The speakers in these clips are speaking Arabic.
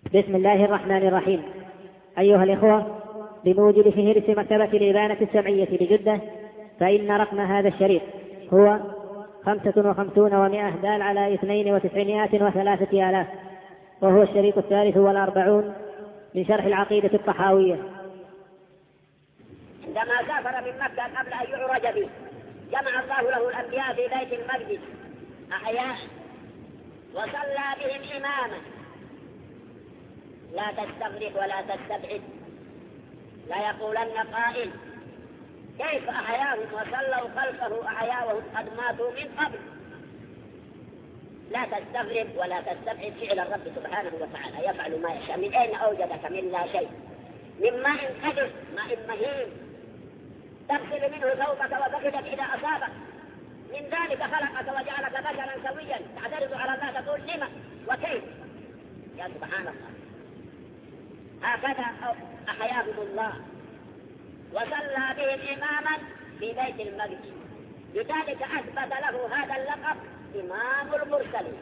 بسم الله الرحمن الرحيم. أيها الإخوة، بموجب فهرس مكتبة الإبانة السمعية بجدة، فإن رقم هذا الشريط هو 55 و100 دال على 92,300، وهو الشريط 43 من شرح العقيدة الطحاوية. عندما سافر من مكة قبل أن يعرج به، جمع الله له الأنبياء في بيت المقدس أحياء وصلى بهم إماما. لا تستغرب ولا تستبعد، لا يقولن قائل كيف أحياهم وصلوا خلفه أحياء وهم قد ماتوا من قبل. لا تستغرب ولا تستبعد فعل الرب سبحانه وتعالى، يفعل ما يشاء. من أين أوجدك؟ من لا شيء، من ماء قدر، ماء مهين تغسل منه ثوبك وفخذك إذا أصابك. من ذلك خلقك وجعلك بشرا سويا، تعترض على الله تقول لما وكيف؟ يا سبحان الله. هكذا أحياهم الله وصلى بهم إماما في بيت المقدس، لذلك أثبت له هذا اللقب إمام المرسلين.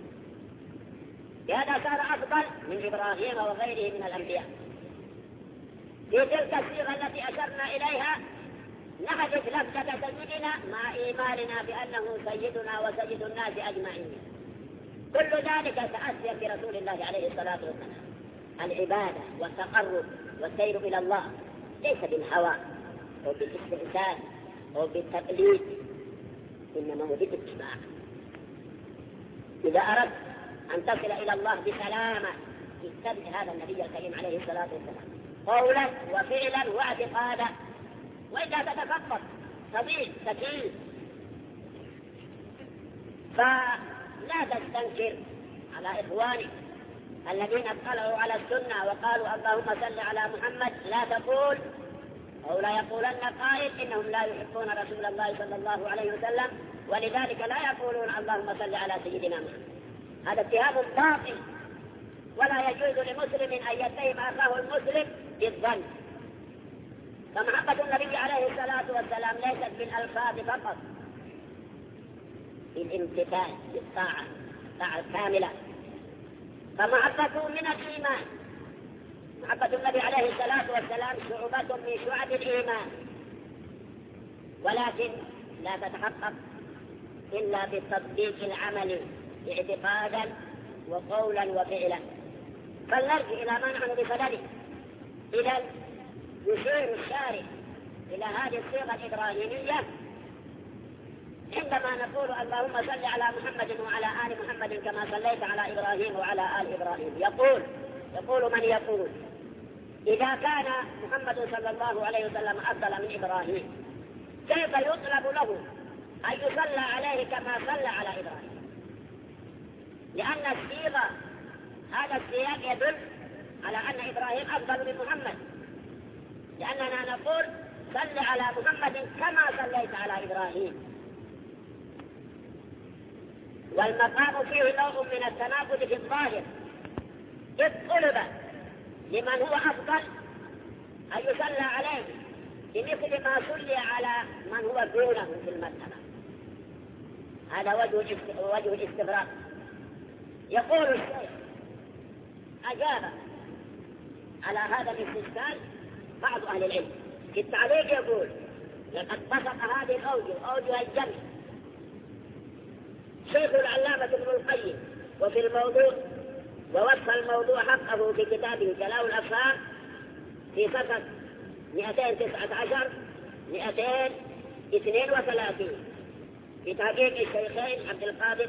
بهذا صار أفضل من إبراهيم وغيره من الأنبياء. في تلك الصيغة التي أشرنا إليها نحذف لفظة سيدنا مع إيماننا بأنه سيدنا وسيد الناس أجمعين. كل ذلك تأثر برسول الله عليه الصلاة والسلام. العبادة والتقرب والسير إلى الله ليس بالهوى أو بالاستئثار أو بالتقليد، إنما هو بالاتباع. إذا أردت أن تصل إلى الله بسلامة اتبع هذا النبي الكريم عليه الصلاة والسلام قولا وفعلا واعتقادا، وإذا تتخطط تضيع تكيل. فلا تستنكر على إخوانك الذين اطلعوا على السنة وقالوا اللهم صل على محمد، لا تقول أو لا يقولن قائل إنهم لا يحبون رسول الله صلى الله عليه وسلم ولذلك لا يقولون اللهم صل على سيدنا محمد. هذا اتهام باطل، ولا يجوز لمسلم أن يتهم أخاه المسلم بالظن. فمحبة النبي عليه الصلاة والسلام ليست بالألفاظ فقط، بالامتثال بالطاعة، طاعة كاملة. فمحبته من الإيمان. محبة النبي عليه الصلاة والسلام شعبة من شعب الإيمان، ولكن لا تتحقق إلا بالتطبيق العملي اعتقادا وقولا وفعلا. فلنرجع إلى ما نحن بصدده. إذا يشير الشارع إلى هذه الصيغة الإبراهيمية عندما نقول اللهم صل على محمد وعلى آل محمد كما صليت على إبراهيم وعلى آل إبراهيم. يقول من يقول إذا كان محمد صلى الله عليه وسلم أفضل من إبراهيم، كيف يطلب له أن يصلى عليه كما صلى على إبراهيم؟ لأن الصيغة هذا السياق يدل على أن إبراهيم أفضل من محمد، لأننا نقول صل على محمد كما صليت على إبراهيم. والمقام فيه نوع من التناقض في الظاهر، إذ طلب لمن هو أفضل أن يصلى عليه بمثل ما صلي على من هو دونه في المرتبة. هذا وجه الاستغراق. يقول الشيخ أجاب على هذا الاستشكال بعض أهل العلم في التعليق، يقول لقد بسط هذه أوجه الجمع شيخ العلامة ابن القيم وفي الموضوع، ووصف الموضوع حقه في كتابه جلاء الأفهام في صفحة 219 232 في تحقيق الشيخين عبد القادر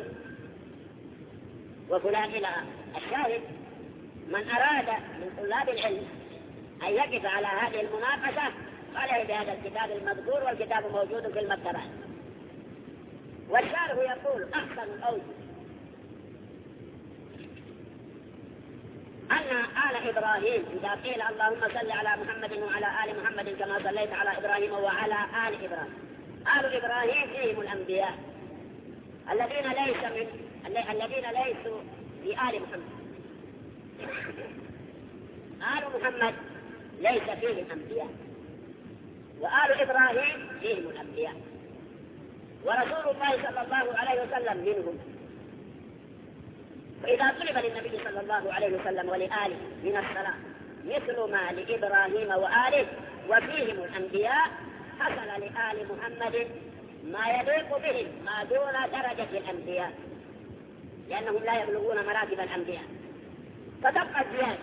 وفلان إلى الشاهد. من أراد من طلاب العلم أن يقف على هذه المناقشة عليه بهذا الكتاب المذكور، والكتاب موجود في المكتبات. والشارح يقول أحسن الأوجه أن آل إبراهيم إذا قيل اللهم صل على محمد وعلى آل محمد كما صليت على إبراهيم وعلى آل إبراهيم، آل إبراهيم فيهم الأنبياء الذين ليسوا في آل محمد. آل محمد ليس فيهم أنبياء، وآل إبراهيم فيهم الأنبياء، ورسول الله صلى الله عليه وسلم منهم. وإذا طلب للنبي صلى الله عليه وسلم ولآله من الصلاة مثل ما لإبراهيم وآله وفيهم الأنبياء، حصل لآل محمد ما يليق بهم ما دون درجة الأنبياء، لأنهم لا يبلغون مراتب الأنبياء. فتبقى الزيادة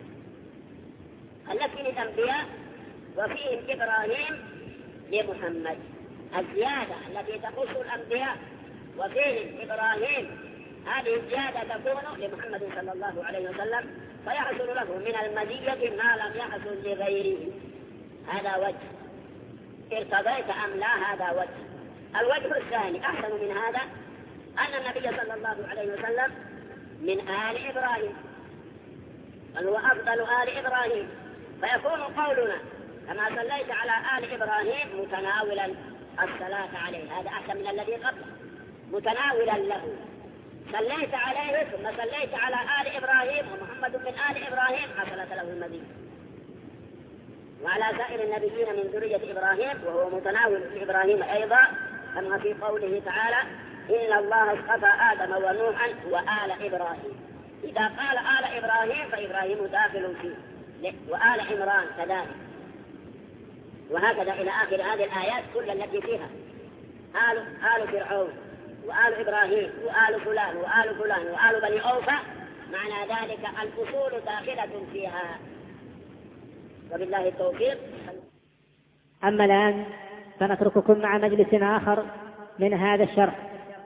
التي للأنبياء وفيهم إبراهيم لمحمد، الزيادة التي تخص الأنبياء وفيهم إبراهيم، هذه الزيادة تكون لمحمد صلى الله عليه وسلم، فيحصل له من المزية ما لم يحصل لغيره. هذا وجه، ارتضيت أم لا هذا وجه. الوجه الثاني أحسن من هذا، أن النبي صلى الله عليه وسلم من آل إبراهيم، بل هو أفضل آل إبراهيم، فيكون قولنا كما صليت على آل إبراهيم متناولا الصلاة عليه، هذا أحسن من الذي قبله، متناولا له، صليت عليه ثم صليت على آل إبراهيم ومحمد من آل إبراهيم، حصلت له المزيد. وعلى سائر النبيين من ذرية إبراهيم، وهو متناول لإبراهيم أيضا، كما في قوله تعالى إن الله اصطفى آدم ونوحا وآل إبراهيم. إذا قال آل إبراهيم فإبراهيم داخل فيه، وآل عمران كذلك، وهكذا إلى آخر هذه الآيات كل التي فيها آل فرعون وآل إبراهيم وآل فلان وآل فلان وآل بني أوفى، معنى ذلك الأصول داخلة فيها. وبالله التوفيق. أما الآن فنترككم مع مجلس آخر من هذا الشرح.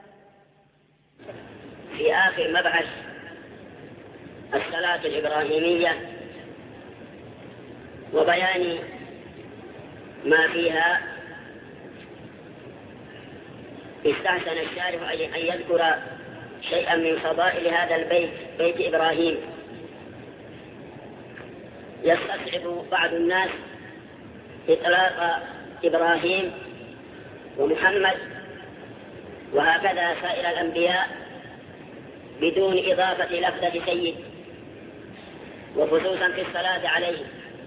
في آخر مبحث الصلاة الإبراهيمية وبيان ما فيها، استحسن الشارح أن يذكر شيئا من فضائل هذا البيت، بيت إبراهيم. يستصعب بعض الناس إطلاق إبراهيم ومحمد وهكذا سائر الأنبياء بدون إضافة لفظة سيد، وخصوصا في الصلاة عليه.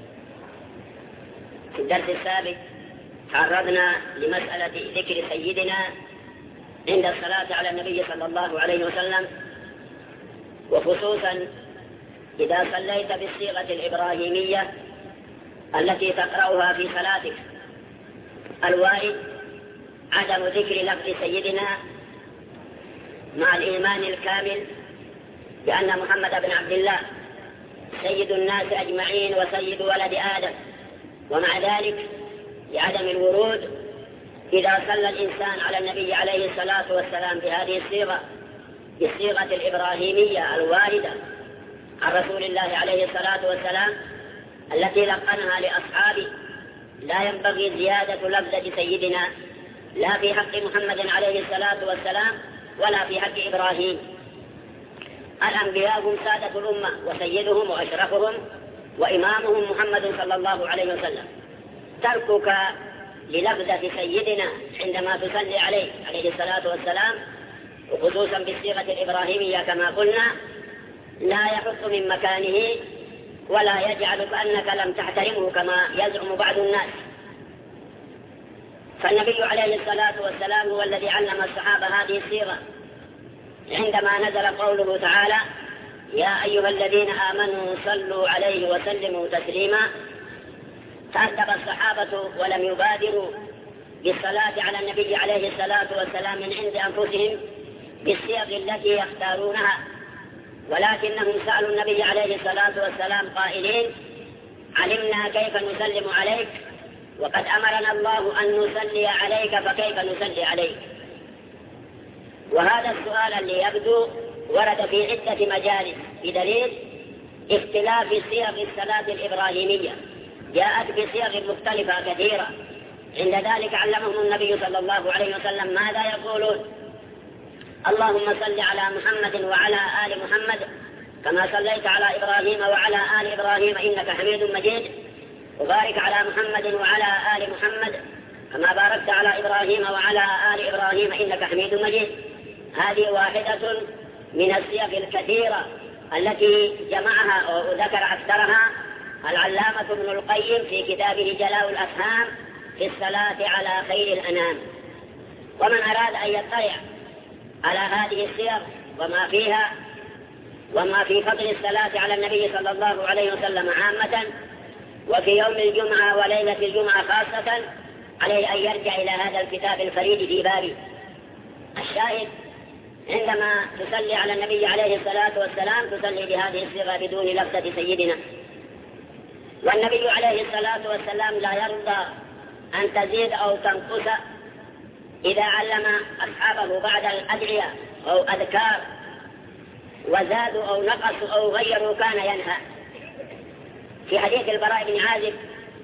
في الدرس السابق تعرضنا لمسألة ذكر سيدنا عند الصلاة على النبي صلى الله عليه وسلم، وخصوصا إذا صليت بالصيغة الإبراهيمية التي تقرأها في صلاتك، الوارد عدم ذكر لفظ سيدنا مع الإيمان الكامل بأن محمد بن عبد الله سيد الناس أجمعين وسيد ولد آدم، ومع ذلك لعدم الورود إذا صلى الإنسان على النبي عليه الصلاة والسلام بهذه الصيغة، بالصيغة الإبراهيمية الواردة عن رسول الله عليه الصلاة والسلام التي لقنها لأصحابه، لا ينبغي زيادة لفظة سيدنا لا في حق محمد عليه الصلاة والسلام ولا في حق إبراهيم. الأنبياء هم سادة الأمة وسيدهم وأشرفهم وإمامهم محمد صلى الله عليه وسلم. تركك للفظة سيدنا عندما تصلي عليه الصلاة والسلام، وخصوصا بالصيغة الإبراهيمية كما قلنا، لا يحط من مكانه ولا يجعلك أنك لم تحترمه كما يزعم بعض الناس. فالنبي عليه الصلاة والسلام هو الذي علم الصحابة هذه الصيغة عندما نزل قوله تعالى يا أيها الذين آمنوا صلوا عليه وسلموا تسليما. تأدب الصحابة ولم يبادروا بالصلاة على النبي عليه الصلاة والسلام من عند أنفسهم بالصيغ التي يختارونها، ولكنهم سألوا النبي عليه الصلاة والسلام قائلين علمنا كيف نسلم عليك وقد أمرنا الله أن نصلي عليك فكيف نصلي عليك. وهذا السؤال اللي يبدو ورد في عدة مجالس بدليل اختلاف صيغ الصلاة الإبراهيمية، جاءت بصيغ مختلفة كثيرة. عند ذلك علمهم النبي صلى الله عليه وسلم ماذا يقولون: اللهم صل على محمد وعلى آل محمد كما صليت على إبراهيم وعلى آل إبراهيم إنك حميد مجيد، وبارك على محمد وعلى آل محمد كما باركت على إبراهيم وعلى آل إبراهيم إنك حميد مجيد. هذه واحدة من الصيغ الكثيرة التي جمعها وذكر أكثرها العلامة ابن القيم في كتابه جلاء الأفهام في الصلاة على خير الأنام. ومن أراد أن يطلع على هذه الصيغ وما فيها وما في فضل الصلاة على النبي صلى الله عليه وسلم عامة، وفي يوم الجمعة وليلة الجمعة خاصة، عليه أن يرجع إلى هذا الكتاب الفريد في بابه. الشاهد عندما تصلي على النبي عليه الصلاة والسلام تصلي بهذه الصيغة بدون لفظة سيدنا. والنبي عليه الصلاة والسلام لا يرضى أن تزيد أو تنقص إذا علم أصحابه بعد الأدعية أو أذكار وزادوا أو نقصوا أو غيروا كان ينهى. في حديث البراء بن عازب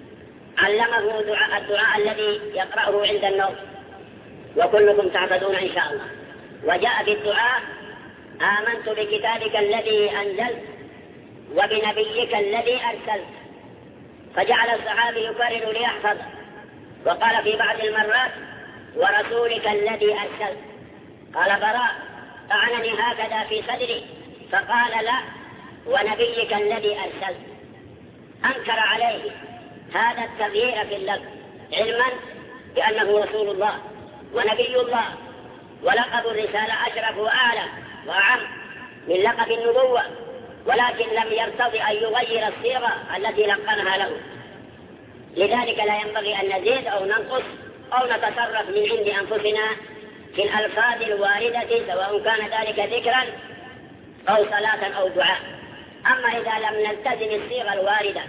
علمه الدعاء الذي يقرأه عند النوم، وكلكم تعبدون إن شاء الله. وجاء في الدعاء: آمنت بكتابك الذي أنزلت وبنبيك الذي أرسلت. فجعل الصحابي يكرر ليحفظ، وقال في بعض المرات: ورسولك الذي أرسلت. قال براء: أعنني هكذا في صدري، فقال: لا، ونبيك الذي أرسلت. أنكر عليه هذا التغيير في اللفظ، علما بأنه رسول الله ونبي الله، ولقب الرسالة أشرف وأعلى وأعم من لقب النبوة، ولكن لم يرتضي أن يغير الصيغة التي لقنها له. لذلك لا ينبغي أن نزيد أو ننقص أو نتصرف من عند أنفسنا في الألفاظ الواردة، سواء كان ذلك ذكرا أو صلاة أو دعاء. أما إذا لم نلتزم الصيغة الواردة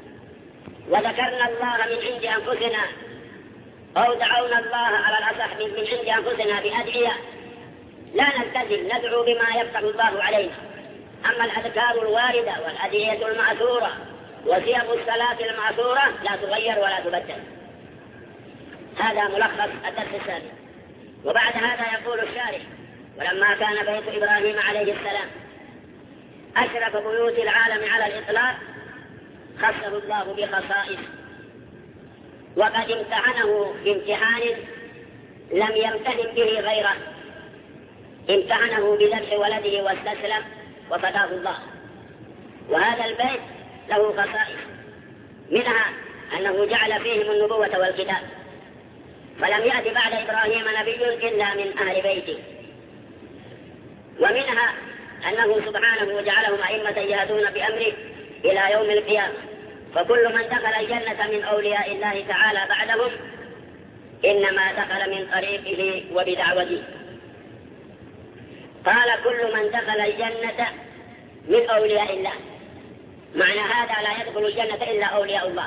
وذكرنا الله من عند أنفسنا أو دعونا الله على الأصح من عند أنفسنا بأدعية، لا نلتزم، ندعو بما يفتح الله علينا. أما الأذكار الواردة والأدعية المأثورة وصيغ الصلاة المأثورة لا تغير ولا تبدل. هذا ملخص الدرس السابق. وبعد هذا يقول الشارح: ولما كان بيت إبراهيم عليه السلام أشرف بيوت العالم على الإطلاق، خصه الله بخصائص، وقد امتحنه بامتحان لم يمتهن به غيره. امتحنه بذبح ولده واستسلم وفداه الله. وهذا البيت له خصائص، منها أنه جعل فيهم النبوة والكتاب، فلم يأت بعد إبراهيم نبي إلا من أهل بيته. ومنها أنه سبحانه جعلهم أئمة يهدون بأمره إلى يوم القيامة، فكل من دخل الجنة من أولياء الله تعالى بعدهم إنما دخل من طريقه وبدعوته. قال: كل من دخل الجنة من أولياء الله. معنى هذا لا يدخل الجنة إلا أولياء الله.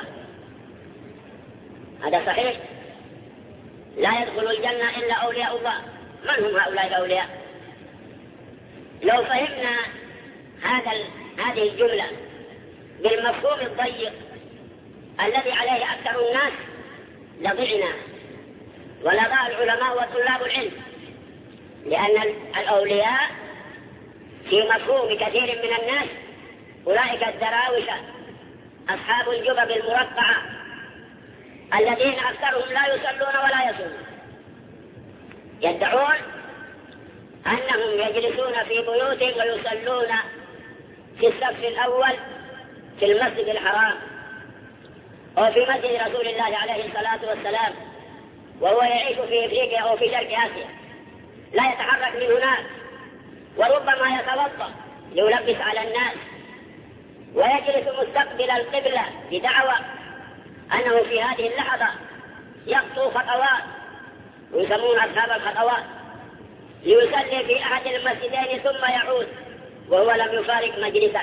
هذا صحيح، لا يدخل الجنة إلا أولياء الله. من هم هؤلاء الأولياء؟ لو فهمنا هذه الجملة بالمفهوم الضيق الذي عليه أكثر الناس لضعنا، ولضاع العلماء وطلاب العلم، لأن الأولياء في مفهوم كثير من الناس أولئك الدراوشة أصحاب الجبب المرقعة الذين أكثرهم لا يصلون ولا يصومون، يدعون أنهم يجلسون في بيوتهم ويصلون في الصف الأول في المسجد الحرام أو في مسجد رسول الله عليه الصلاة والسلام، وهو يعيش في أفريقيا أو في شرق آسيا، لا يتحرك من هناك، وربما يتوضأ ليلبس على الناس ويجلس مستقبل القبلة بدعوى أنه في هذه اللحظة يخطو خطوات، ويسمون أصحاب الخطوات، ليصلي في أحد المسجدين ثم يعود وهو لم يفارق مجلسه.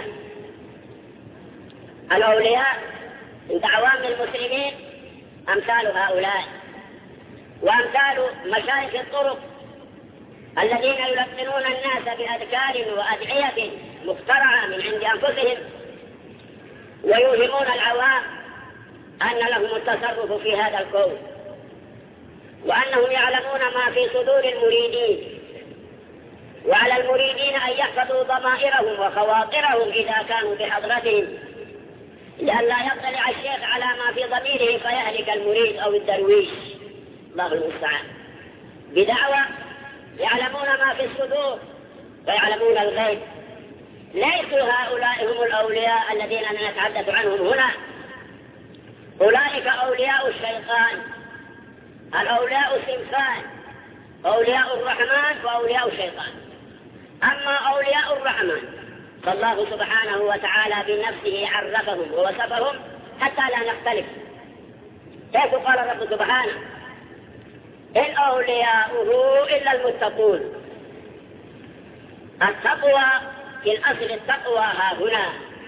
الأولياء عند عوام المسلمين أمثال هؤلاء، وأمثال مشايخ الطرق الذين يلقنون الناس بأذكار وأدعية مخترعة من عند أنفسهم، ويوهمون العوام أن لهم التصرف في هذا الكون، وأنهم يعلمون ما في صدور المريدين، وعلى المريدين أن يحفظوا ضمائرهم وخواطرهم إذا كانوا بحضرتهم، لئلا يطلع الشيخ على ما في ضميره فيهلك المريد أو الدرويش، الله المستعان، بدعوى يعلمون ما في الصدور ويعلمون الغيب. ليسوا هؤلاء هم الأولياء الذين نتحدث عنهم هنا، أولئك أولياء الشيطان. الأولياء صنفان: أولياء الرحمن وأولياء الشيطان. أما أولياء الرحمن فالله سبحانه وتعالى بنفسه عرفهم ووصفهم حتى لا نختلف. حيث قال الرب سبحانه: إن أولياؤه إلا المتقون. التقوى في الأصل التقوى ها هنا،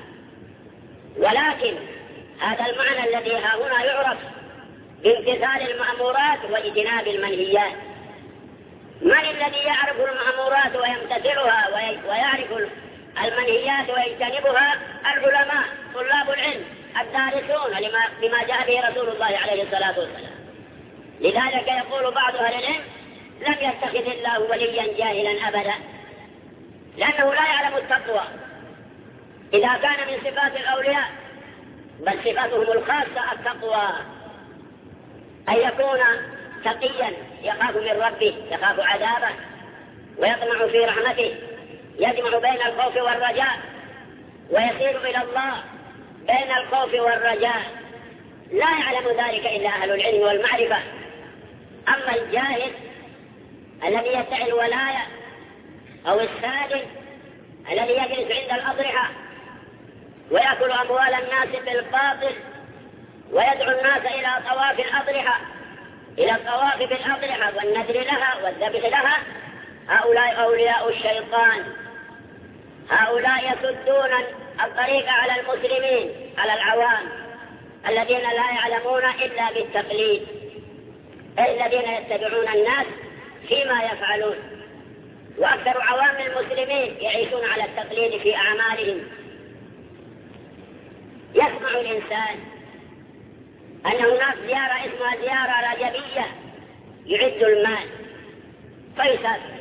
ولكن هذا المعنى الذي ها هنا يعرف بامتثال المأمورات واجتناب المنهيات. من الذي يعرف المأمورات ويمتثلها ويعرف المنهيات ويجتنبها؟ العلماء، طلاب العلم، الدارسون بما جاء به رسول الله عليه الصلاة والسلام. لذلك يقول بعض أهل العلم: لم يتخذ الله وليا جاهلا أبدا، لأنه لا يعلم التقوى إذا كان من صفات الأولياء، بل صفاتهم الخاصة التقوى، أن يكون تقيا يخاف من ربه، يخاف عذابه ويطمع في رحمته، يجمع بين الخوف والرجاء ويسير إلى الله بين الخوف والرجاء. لا يعلم ذلك إلا أهل العلم والمعرفة. أما الجاهل الذي يدعي الولاية أو السادن الذي يجلس عند الأضرحة ويأكل أموال الناس بالباطل ويدعو الناس إلى طواف الأضرحة، إلى الطواف بالأضرحة والنذر لها والذبح لها، هؤلاء أولياء الشيطان. هؤلاء يسدون الطريق على المسلمين، على العوام الذين لا يعلمون إلا بالتقليد، الذين يتبعون الناس فيما يفعلون. وأكثر عوام المسلمين يعيشون على التقليد في أعمالهم. يسمع الإنسان أن هناك زيارة اسمها زيارة رجبية، يعد المال فيسافر،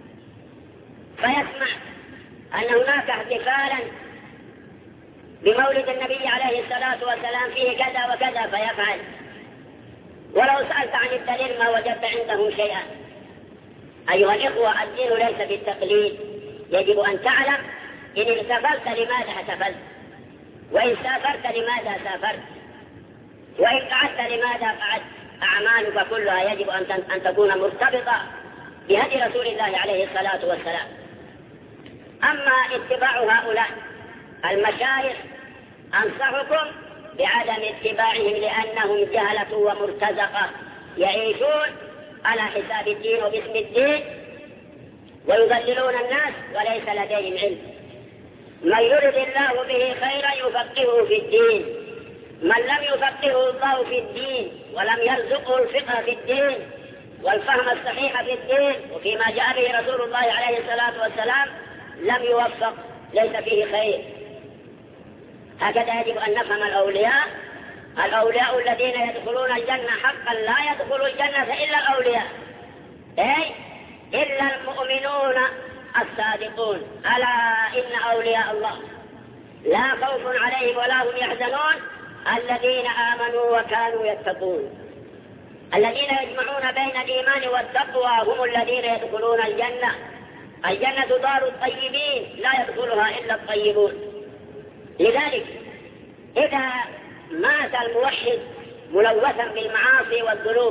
فيسمع أن هناك احتفالا بمولد النبي عليه الصلاة والسلام فيه كذا وكذا فيفعل، ولو سألت عن الدليل ما وجدت عنده شيئا. أيها الإخوة، الدين ليس بالتقليد. يجب أن تعلم إن احتفلت لماذا احتفلت، وإن سافرت لماذا سافرت، وإن قعدت لماذا قعدت. أعمالك كلها يجب أن تكون مرتبطة بهدي رسول الله عليه الصلاة والسلام. أما اتباع هؤلاء المشايخ أنصحكم بعدم اتباعهم، لأنهم جهلة ومرتزقة، يعيشون على حساب الدين وباسم الدين ويضللون الناس وليس لديهم علم. من يرد الله به خيرا يفقهه في الدين، من لم يفقهه الله في الدين ولم يرزقه الفقه في الدين والفهم الصحيح في الدين وفيما جاء به رسول الله عليه الصلاة والسلام لم يوفق، ليس فيه خير. هكذا يجب أن نفهم الأولياء. الأولياء الذين يدخلون الجنة حقا لا يدخل الجنة إلا الأولياء، أي إلا المؤمنون الصادقون. ألا إن أولياء الله لا خوف عليهم ولا هم يحزنون الذين آمنوا وكانوا يتقون. الذين يجمعون بين الإيمان والتقوى هم الذين يدخلون الجنة. الجنة دار الطيبين لا يدخلها إلا الطيبون. لذلك إذا مات الموحد ملوثا بالمعاصي والذنوب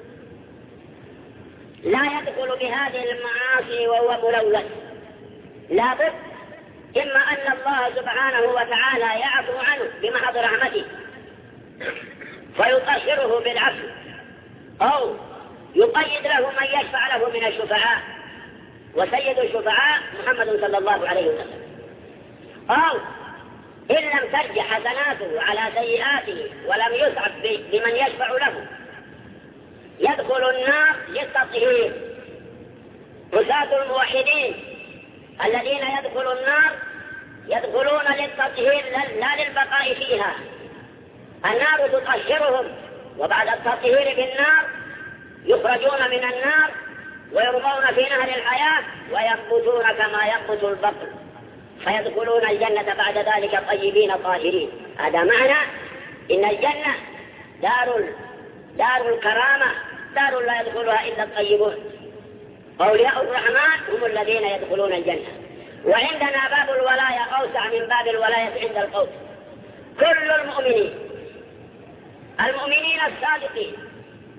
لا يدخل بهذه المعاصي وهو ملوث، لابد إما أن الله سبحانه وتعالى يعفو عنه بمحض رحمته فيطهره بالعفو، أو يقيد له من يشفع له من الشفعاء، وسيد الشفعاء محمد صلى الله عليه وسلم. أو إن لم ترجع حسناته على سيئاته ولم يسعف بمن يشفع له يدخل النار للتطهير. عصاة الموحدين الذين يدخلوا النار يدخلون للتطهير لا للبقاء فيها. النار تطهرهم، وبعد التطهير بالنار يخرجون من النار ويرمون في نهر الحياة وينبتون كما ينبت البقل، فيدخلون الجنة بعد ذلك طيبين طاهرين. هذا معنى إن الجنة دار الكرامة، دار لا يدخلها إلا الطيبون. أولياء الرحمن هم الذين يدخلون الجنة. وعندنا باب الولاية أوسع من باب الولاية عند القوم. كل المؤمنين الصادقين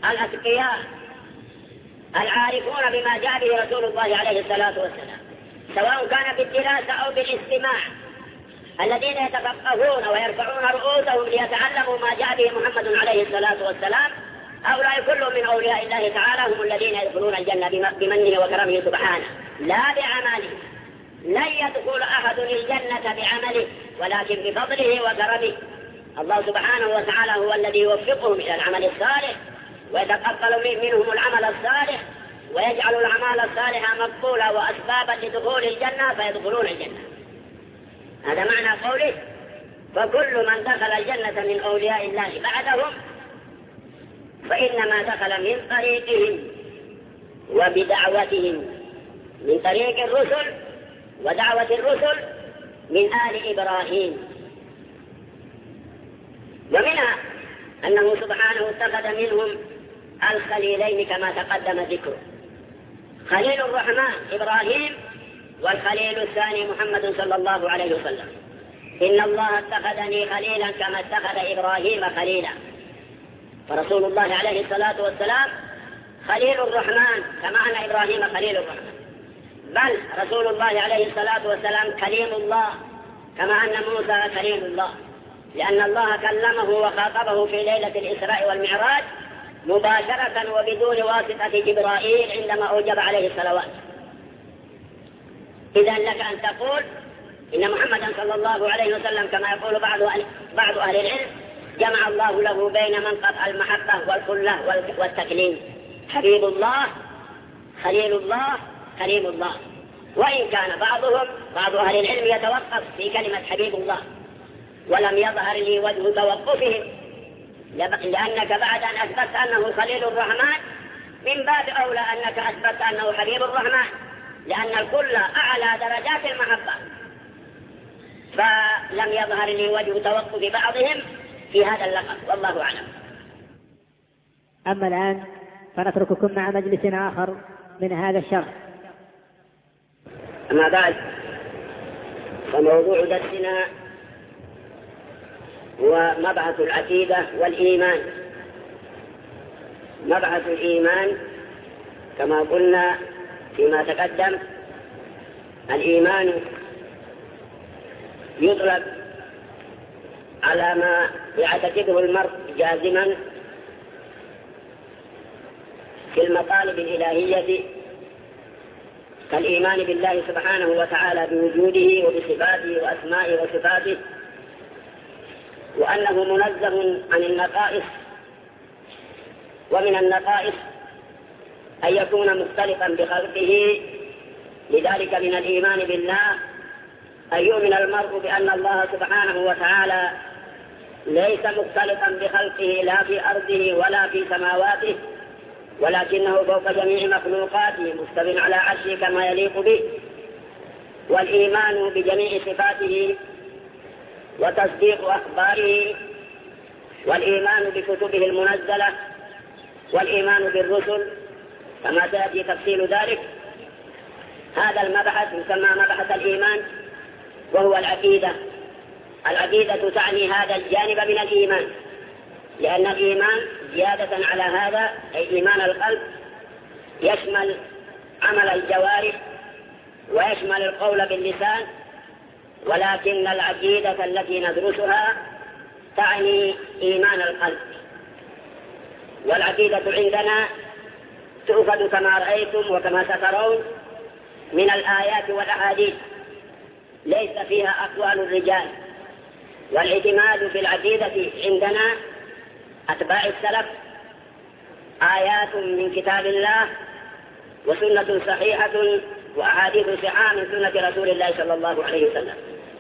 الأتقياء العارفون بما جاء به رسول الله عليه الصلاة والسلام سواء كان بالدراسة أو بالاستماع، الذين يتفقهون ويرفعون رؤوسهم ليتعلموا ما جاء به محمد عليه الصلاة والسلام، هؤلاء كلهم من أولياء الله تعالى، هم الذين يدخلون الجنة بمنه وكرمه سبحانه لا بعمله. لن يدخل أحد الجنة بعمله ولكن بفضله وكرمه. الله سبحانه وتعالى هو الذي يوفقهم إلى العمل الصالح ويتقبل منهم العمل الصالح ويجعل الأعمال الصالحة مقبولة وأسبابا لدخول الجنة فيدخلون الجنة. هذا معنى قوله فكل من دخل الجنة من أولياء الله بعدهم فإنما دخل من طريقهم وبدعوتهم، من طريق الرسل ودعوة الرسل من آل إبراهيم. ومنها أنه سبحانه اتخذ منهم الخليلين كما تقدم ذكره، خليل الرحمن إبراهيم والخليل الثاني محمد صلى الله عليه وسلم. إن الله اتخذني خليلا كما اتخذ إبراهيم خليلا. فرسول الله عليه الصلاة والسلام خليل الرحمن كما أن إبراهيم خليل الرحمن، بل رسول الله عليه الصلاة والسلام كليم الله كما أن موسى كليم الله، لأن الله كلمه وخاطبه في ليلة الإسراء والمعراج مباشرة وبدون واسطة جبرائيل عندما أوجب عليه الصلوات. إذن لك أن تقول إن محمدا صلى الله عليه وسلم كما يقول بعض أهل العلم جمع الله له بين منطق المحبة والكلة والتكليم، حبيب الله خليل الله كريم الله. وإن كان بعض أهل العلم يتوقف في كلمة حبيب الله ولم يظهر لي وجه توقفهم، لأنك بعد أن أثبت أنه خليل الرحمن من باب أولى أنك أثبت أنه حبيب الرحمن، لأن الكل أعلى درجات المحبة، فلم يظهر لي وجه توقف بعضهم في هذا اللقب، والله أعلم. أما الآن فنترككم مع مجلس آخر من هذا الشرح. أما بعد، فموضوع درسنا هو مبعث العقيدة والإيمان. مبعث الإيمان كما قلنا فيما تقدم، الإيمان يطلق على ما يعتقده المرء جازما في المطالب الإلهية كالإيمان بالله سبحانه وتعالى بوجوده وبصفاته وأسمائه وصفاته، وأنه منزه عن النقائص، ومن النقائص أن يكون مختلفا بخلقه. لذلك من الإيمان بالله أن يؤمن المرء بأن الله سبحانه وتعالى ليس مختلفا بخلقه لا في أرضه ولا في سماواته، ولكنه فوق جميع مخلوقاته مستو على عرشه كما يليق به. والإيمان بجميع صفاته وتصديق أخباره، والإيمان بكتبه المنزلة، والإيمان بالرسل كما سيأتي تفصيل ذلك. هذا المبحث يسمى مبحث الإيمان، وهو العقيدة. العقيدة تعني هذا الجانب من الإيمان، لأن الإيمان زيادة على هذا أي إيمان القلب يشمل عمل الجوارح ويشمل القول باللسان، ولكن العقيدة التي ندرسها تعني إيمان القلب. والعقيدة عندنا تؤخذ كما رأيتم وكما سترون من الآيات والأحاديث، ليس فيها أقوال الرجال. والاعتماد في العقيدة عندنا أتباع السلف آيات من كتاب الله وسنة صحيحة وأحاديث صحيحة من سنة رسول الله صلى الله عليه وسلم.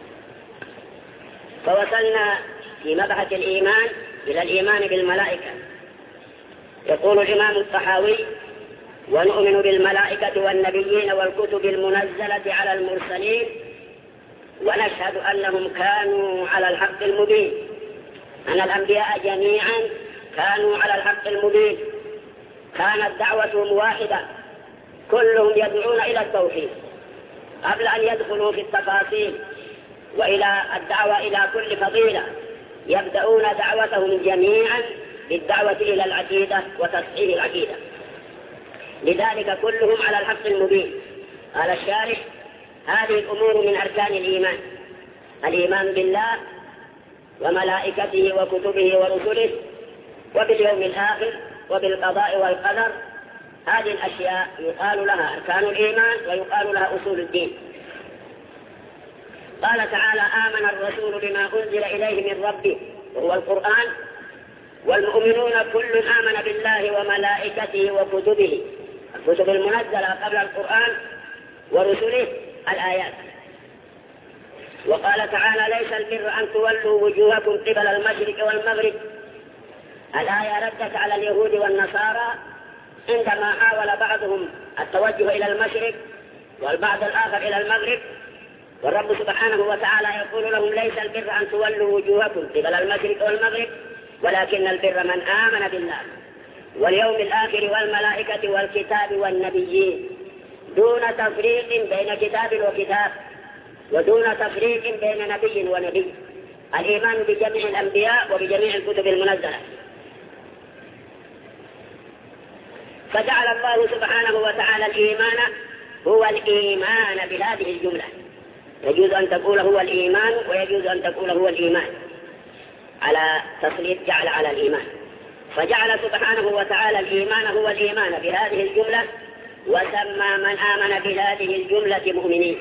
فوصلنا في مبحث الإيمان إلى الإيمان بالملائكة. يقول الإمام الطحاوي: ونؤمن بالملائكة والنبيين والكتب المنزلة على المرسلين ونشهد أنهم كانوا على الحق المبين، أن الأنبياء جميعا كانوا على الحق المبين، كانت دعوتهم واحدة، كلهم يدعون إلى التوحيد قبل أن يدخلوا في التفاصيل وإلى الدعوة إلى كل فضيلة. يبدأون دعوتهم جميعا بالدعوة إلى العقيدة وتصحيح العقيدة، لذلك كلهم على الحق المبين. قال الشارح: هذه الأمور من أركان الإيمان: الإيمان بالله وملائكته وكتبه ورسله وباليوم الآخر وبالقضاء والقدر. هذه الأشياء يقال لها أركان الإيمان ويقال لها أصول الدين. قال تعالى: آمن الرسول بما أنزل إليه من ربه وهو القرآن والمؤمنون كل آمن بالله وملائكته وكتبه، الكتب المنزلة قبل القرآن، ورسله الآيات. وقال تعالى: ليس البر أن تولوا وجوهكم قبل المشرق والمغرب. الآية ردت على اليهود والنصارى عندما حاول بعضهم التوجه إلى المشرق والبعض الآخر إلى المغرب، والرب سبحانه وتعالى يقول لهم: ليس البر أن تولوا وجوهكم قبل المشرق والمغرب ولكن البر من آمن بالله واليوم الآخر والملائكة والكتاب والنبيين، دون تفريق بين كتاب وكتاب ودون تفريق بين نبي ونبي. الإيمان بجميع الأنبياء وبجميع الكتب المنزلة. فجعل الله سبحانه وتعالى الإيمان هو الإيمان بهذه الجملة. يجوز أن تقول هو الإيمان ويجوز أن تقول هو الإيمان، على تسليط جعل على الإيمان. فجعل سبحانه وتعالى الإيمان هو الإيمان بهذه الجملة، وسمى من آمن بهذه الجملة مؤمنين،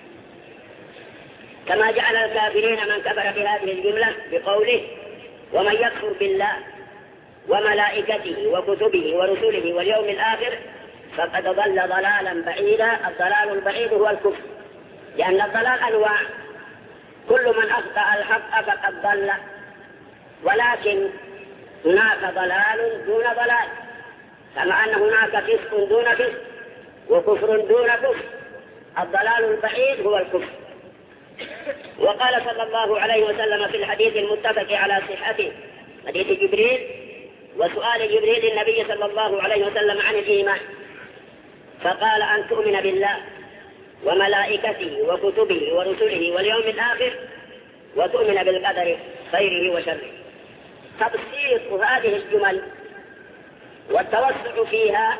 كما جعل الكافرين من كفر بهذه الجملة بقوله: ومن يكفر بالله وملائكته وكتبه ورسله واليوم الآخر فقد ضل ضلالا بعيدا. الضلال البعيد هو الكفر، لأن الضلال أنواع: كل من أخطأ الحق فقد ضل، ولكن هناك ضلال دون ضلال، كما أن هناك فسق دون فسق وكفر دون كفر. الضلال البعيد هو الكفر. وقال صلى الله عليه وسلم في الحديث المتفق على صحته، حديث جبريل وسؤال جبريل النبي صلى الله عليه وسلم عن الإيمان، فقال: أن تؤمن بالله وملائكته وكتبه ورسله واليوم الآخر وتؤمن بالقدر خيره وشره. تبسيط هذه الجمل والتوسع فيها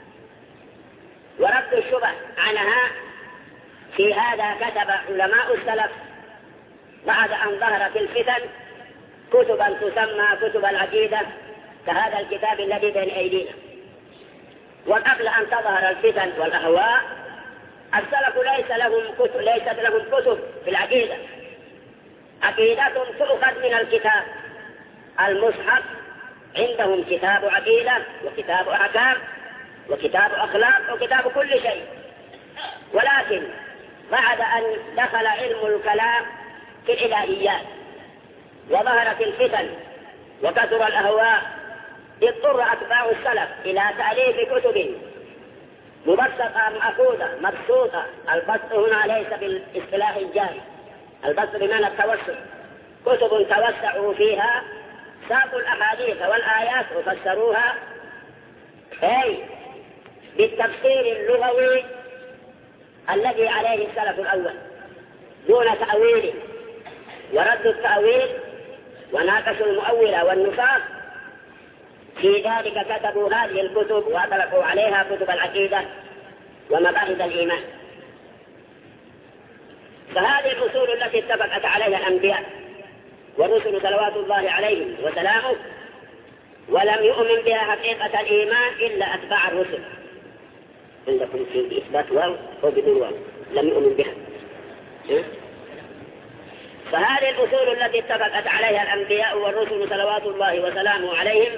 ورد الشبه عنها، في هذا كتب علماء السلف بعد أن ظهرت الفتن كتبا تسمى كتب العقيدة، كهذا الكتاب الذي بين أيدينا. وقبل أن تظهر الفتن والأهواء السلف ليست لهم كتب في العقيدة. عقيدتهم تؤخذ من الكتاب المصحف، عندهم كتاب عقيدة وكتاب أحكام وكتاب أخلاق وكتاب كل شيء. ولكن بعد أن دخل علم الكلام في الإلهيات وظهرت الفتن وكثر الأهواء، اضطر أتباع السلف إلى تأليف كتب مبسطة مأخوذة مبسوطة. البسط هنا ليس بالاصطلاح الجاري، البسط بمعنى التوسع. كتب توسعوا فيها، ساقوا الأحاديث والآيات وفسروها أي بالتفسير اللغوي الذي عليه السلف الأول دون تأويل، ورد التأويل وناقشوا المؤولة والنفاق. في ذلك كتبوا هذه الكتب وأطلقوا عليها كتب العقيدة ومباحث الإيمان. فهذه الأصول التي اتفقت عليها الأنبياء والرسل صلوات الله عليهم وسلامه، ولم يؤمن بها حقيقة الإيمان إلا أتباع الرسل. عندكم في إثبات واو أو بدون واو؟ لم يؤمن بها. فهذه الأصول التي اتفقت عليها الأنبياء والرسل صلوات الله وسلامه عليهم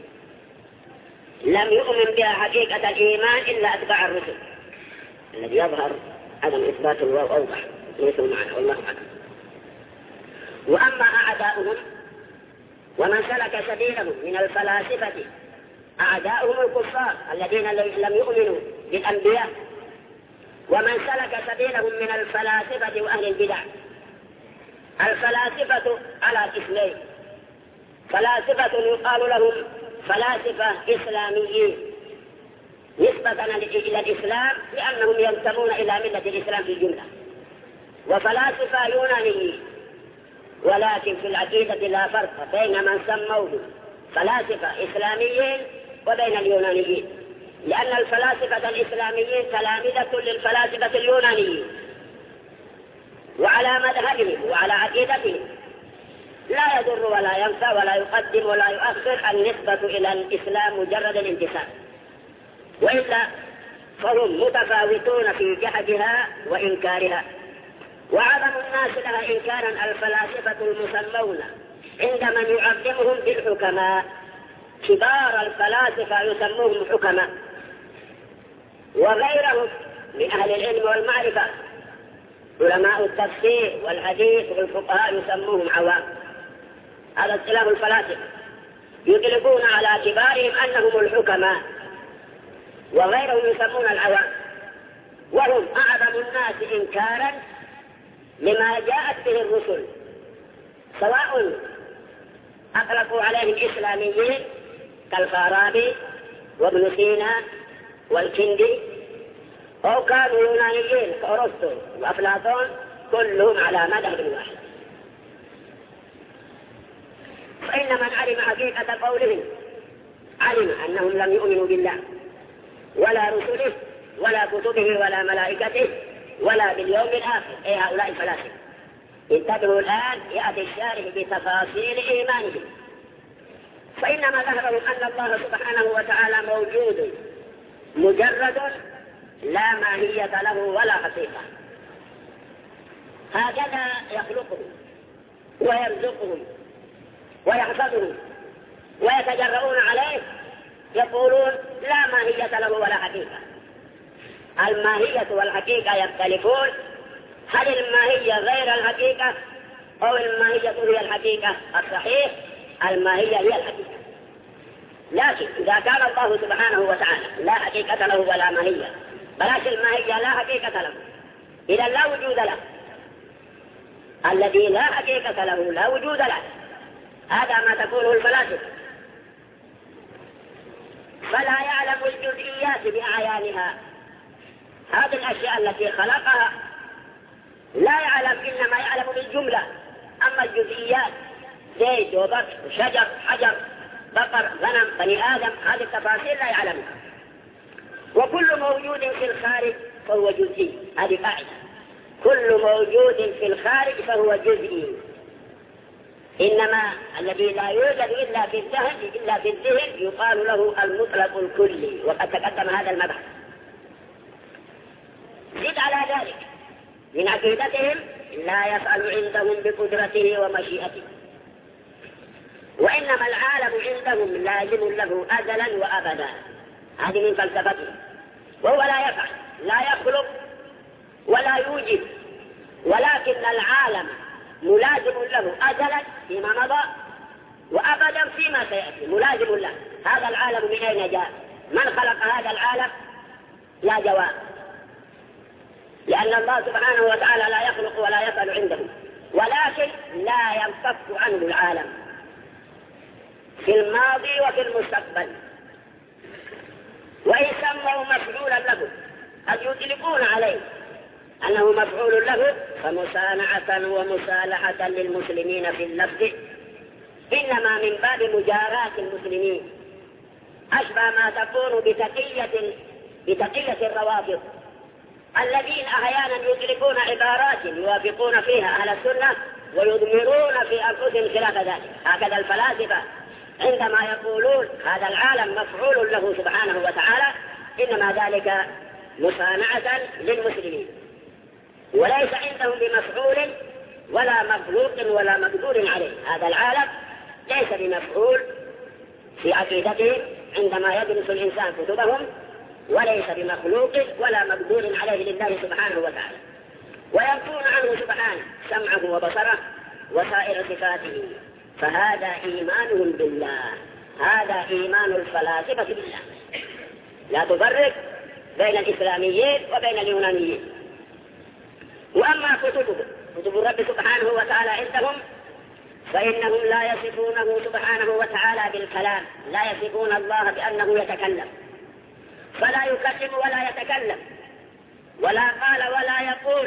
لم يؤمن بها حقيقة الإيمان إلا أتباع الرسل. الذي يظهر عدم إثبات الواو أوضح، ليسوا معنا والله أعلم. وأما أعداؤهم ومن سلك سبيلهم من الفلاسفة، أعداؤهم الكفار الذين لم يؤمنوا بالأنبياء، ومن سلك سبيلهم من الفلاسفة وأهل البدع. الفلاسفة على قسمين: فلاسفة يقال لهم فلاسفة إسلاميين نسبة إلى الإسلام لأنهم ينتمون إلى ملة الإسلام في الجملة، وفلاسفة يونانيين. ولكن في العقيدة لا فرق بين من سموه فلاسفة إسلاميين وبين اليونانيين، لأن الفلاسفة الإسلاميين تلامذة للفلاسفة اليونانيين، على مذهبهم وعلى عقيدتهم، لا يضر ولا ينفع ولا يقدم ولا يؤخر النسبة إلى الإسلام مجرد الانتساب، وإلا فهم متفاوتون في جحدها وإنكارها. وعظم الناس لها إنكارا الفلاسفة المسمون عند من يعظمهم بالحكماء، كبار الفلاسفة يسموهم حكماء، وغيرهم من أهل العلم والمعرفة علماء التفسير والحديث والفقهاء يسموهم عوام. هذا اصطلاح الفلاسفة، يطلقون على كبارهم أنهم الحكماء، وغيرهم يسمون العوام، وهم أعظم الناس إنكارا لما جاءت به الرسل، سواء أطلقوا عليهم إسلاميين كالفارابي وابن سينا والكندي، أو كانوا يونانيين كأرسطو وأفلاطون، كلهم على مذهب واحد. فإن من علم حقيقة قولهم علم أنهم لم يؤمنوا بالله ولا رسله ولا كتبه ولا ملائكته ولا باليوم الآخر، أي هؤلاء الفلاسفة. انتبهوا الآن، يأتي الشارح بتفاصيل إيمانهم. فإنما ظهرهم أن الله سبحانه وتعالى موجود مجرد لا ماهية له ولا حقيقة، هكذا يخلقهم ويرزقهم ويحفظهم ويتجرؤون عليه، يقولون لا ماهية له ولا حقيقة. الماهية والحقيقة يختلفون، هل الماهية غير الحقيقة أو الماهية هي الحقيقة؟ الصحيح الماهية هي الحقيقة، لكن إذا كان الله سبحانه وتعالى لا حقيقة له ولا ماهية، بلاش الماهية لا حقيقة له، إذا لا وجود له. الذي لا حقيقة له لا وجود له، هذا ما تقوله الفلاسفة. فلا يعلم الجزئيات بأعيانها، هذه الأشياء التي خلقها لا يعلم، إنما يعلم بالجملة. أما الجزئيات زيت وبر وشجر حجر بقر غنم بني آدم، هذه التفاصيل لا يعلمها. وكل موجود في الخارج فهو جزئي، هذه قاعدة، كل موجود في الخارج فهو جزئي. إنما الذي لا يوجد إلا في الذهن يقال له المطلق الكلي، وقد تقدم هذا المبحث. زد على ذلك من عقيدتهم لا يفعل عندهم بقدرته ومشيئته، وإنما العالم عندهم لازم له أزلا وأبدا، هذه من فلسفتهم. وهو لا يفعل، لا يخلق ولا يوجد، ولكن العالم ملازم له أزلا فيما مضى وأبدا فيما سيأتي، ملازم له. هذا العالم من أين جاء؟ من خلق هذا العالم؟ لا جواب، لأن الله سبحانه وتعالى لا يخلق ولا يفعل عنده، ولكن لا ينفك عنه العالم في الماضي وفي المستقبل. وإن سموا مفعولا له، قد يطلقون عليه أنه مفعول له، فمسانعة ومسالحة للمسلمين في اللفظ، إنما من باب مجاراة المسلمين، أشبه ما تكون بتقية الروافض الذين أحيانا يطلقون عبارات يوافقون فيها أهل السنة ويضمرون في أنفسهم خلاف ذلك. هكذا الفلاسفة عندما يقولون هذا العالم مفعول له سبحانه وتعالى، إنما ذلك مسانعة للمسلمين، وليس عندهم بمفعول ولا مخلوق ولا مقدور عليه. هذا العالم ليس بمفعول في عقيدتهم عندما يدرس الإنسان كتبهم، وليس بمخلوق ولا مقدور عليه لله سبحانه وتعالى، وينفون عنه سبحانه سمعه وبصره وسائر صفاته. فهذا إيمانهم بالله، هذا إيمان الفلاسفة بالله. لا تفرق بين الإسلاميين وبين اليونانيين. وأما كتب الرب سبحانه وتعالى عندهم فإنهم لا يصفونه سبحانه وتعالى بالكلام، لا يصفون الله بأنه يتكلم، فلا يكلم ولا يتكلم ولا قال ولا يقول.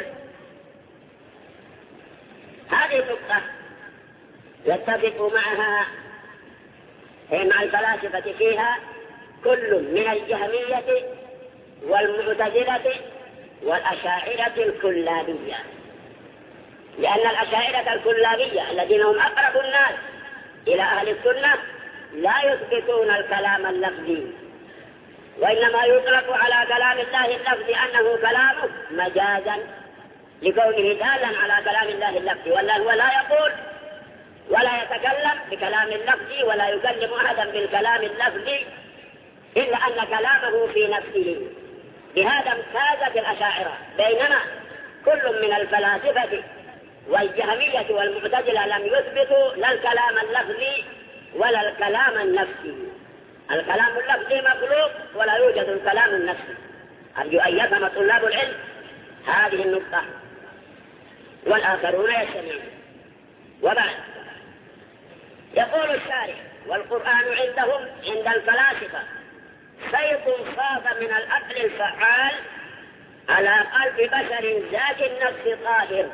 هذه النقطة يتفق معها مع الفلاسفة فيها كل من الجهمية والمعتزلة والأشاعرة الكلابية. لأن الأشاعرة الكلابية الذين هم أقرب الناس إلى أهل السنة لا يثبتون الكلام اللفظي، وإنما يطلق على كلام الله اللفظي أنه كلامه مجازا لكونه دالا على كلام الله اللفظي، والله هو لا يقول ولا يتكلم بكلام اللفظي ولا يكلم أحدا بالكلام اللفظي إلا أن كلامه في نفسه. بهذا امتازت الأشاعرة، بينما كل من الفلاسفة والجهمية والمعتزلة لم يثبتوا لا الكلام اللفظي ولا الكلام النفسي. الكلام اللفظي مخلوق ولا يوجد الكلام النفسي. أرجو أن يفهم طلاب العلم هذه النقطة والآخرون يستمعون. وبعد يقول الشارح: والقرآن عندهم عند الفلاسفة خيط صاف من العقل الفعال على قلب بشر ذات النفس طاهر.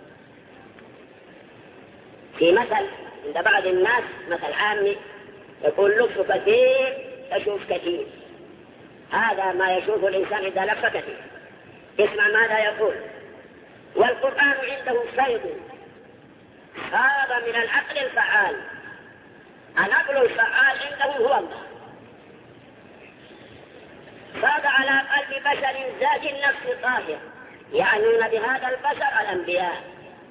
في مثل عند بعض الناس مثل عامي يقول: لف كثير تشوف كثير. هذا ما يشوف الإنسان إذا لف كثير. اسمع ماذا يقول: والقرآن عنده خيط صاف من العقل الفعال. العقل الفعال عنده هو الله، صاد على قلب بشر ذات النفس طاهر، يعنون بهذا البشر الأنبياء،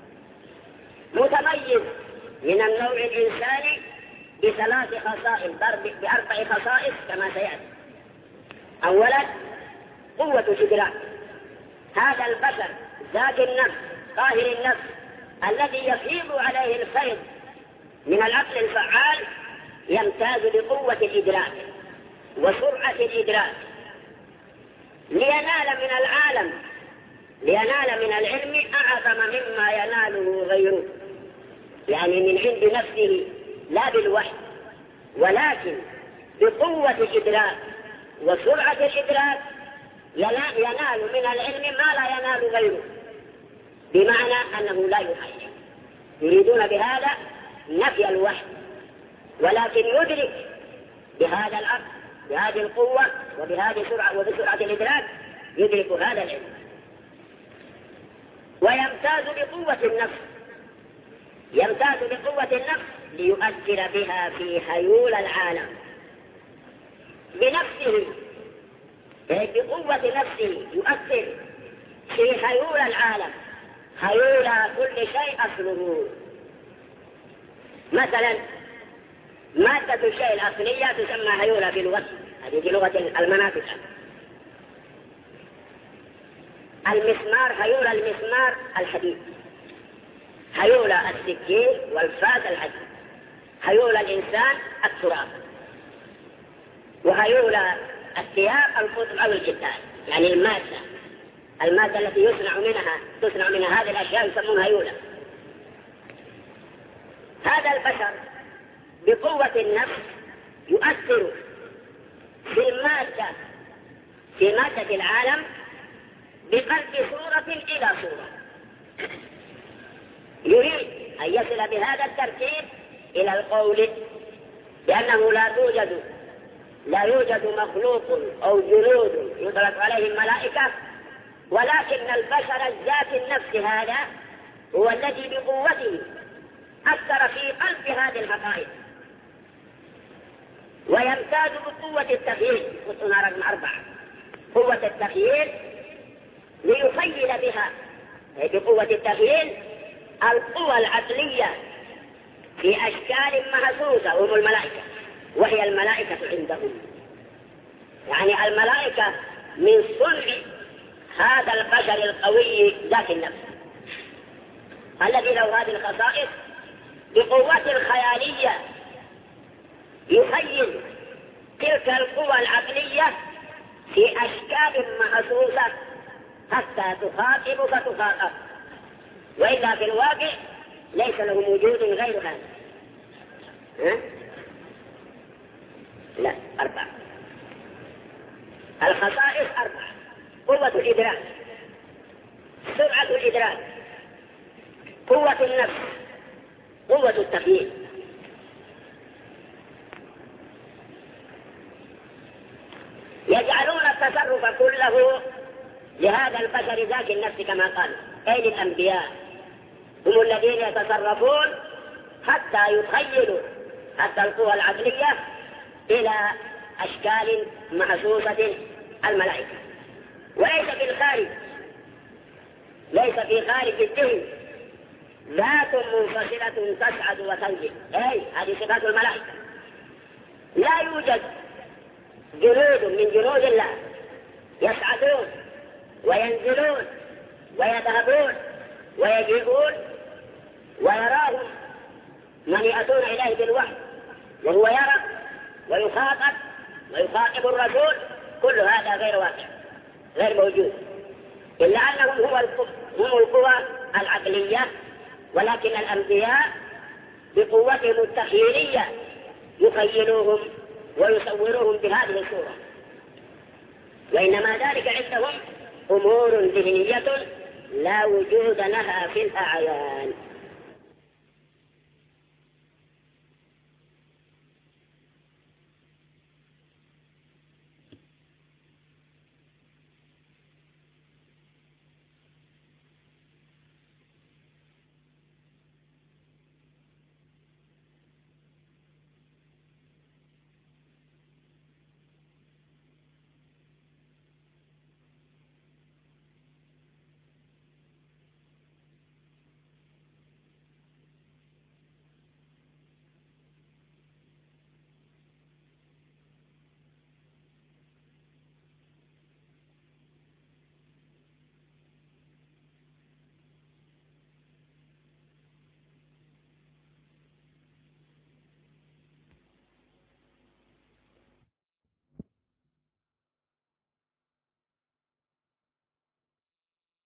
متميز من النوع الإنساني بثلاث خصائص، بأربع خصائص كما سيأتي. أولا قوة إدراك. هذا البشر ذات النفس طاهر النفس الذي يفيض عليه الخير من العقل الفعال يمتاز بقوة الإدراك وسرعة الإدراك، لينال من العلم أعظم مما يناله غيره، يعني من عند نفسه لا بالوحي، ولكن بقوة الإدراك وسرعة الإدراك ينال من العلم ما لا ينال غيره، بمعنى أنه لا يحيي. يريدون بهذا نفي الوحي، ولكن يدرك بهذا الأمر بهذه القوة وبهذه السرعة وبسرعة الإدراك يدرك هذا العلم. ويمتاز بقوة النفس، يمتاز بقوة النفس ليؤثر بها في حيول العالم بنفسه، بقوة نفسه يؤثر في حيول العالم. حيول كل شيء أصله. مثلا مادة الشيء الأصلية تسمى حيولة في لغة، هذه في لغة المناطق. المسمار حيول المسمار الحديد، حيول السكين والفاس الحديد، حيول الإنسان التراب، وحيول الثياب القطن أو الجدار، يعني المادة التي تصنع منها هذه الأشياء يسمونها حيولة. هذا البشر بقوة النفس يؤثر في مادة العالم بقلب صورة إلى صورة، يريد أن يصل بهذا الترتيب إلى القول بأنه لا يوجد مخلوق أو جنود يطلق عليهم ملائكة، ولكن البشر الذات النفس هذا هو الذي بقوته أثر في قلب هذه الحقائق. ويمتاز بقوة التخيل، قلنا رقم 4، قوة التخيل ليخيل بها، بقوة التخيل القوى العقلية في أشكال محسوسة، هم الملائكة، وهي الملائكة عندهم، يعني الملائكة من صنع هذا البشر القوي ذات النفس الذي له هذه الخصائص، بقوة الخيالية يخيل تلك القوى العقلية في أشكال محسوسة حتى تخاطب فتخاطب، وإذا في الواقع ليس له وجود غير هذا. لا، 4 الخصائص 4: قوة الإدراك، سرعة الإدراك، قوة النفس، قوة التخيل. يجعلون التصرف كله لهذا البشر ذات النفس كما قال، أي للأنبياء هم الذين يتصرفون حتى يخيلوا حتى القوى العقلية إلى أشكال محسوسة الملائكة، وليس في الخارج، ليس في خارج الذهن ذات منفصلة تصعد وتنزل، أي هذه صفات الملائكة. لا يوجد جنود من جنود الله يصعدون وينزلون ويذهبون ويجيئون ويراهم من يأتون إليه بالوحي وهو يرى ويخاطب الرسول، كل هذا غير واقع غير موجود، إلا أنهم هم القوى العقلية، ولكن الأنبياء بقوتهم التخييرية يخيلوهم ويصوروهم بهذه الصورة، وإنما ذلك عندهم أمور ذهنية لا وجود لها في الأعيان.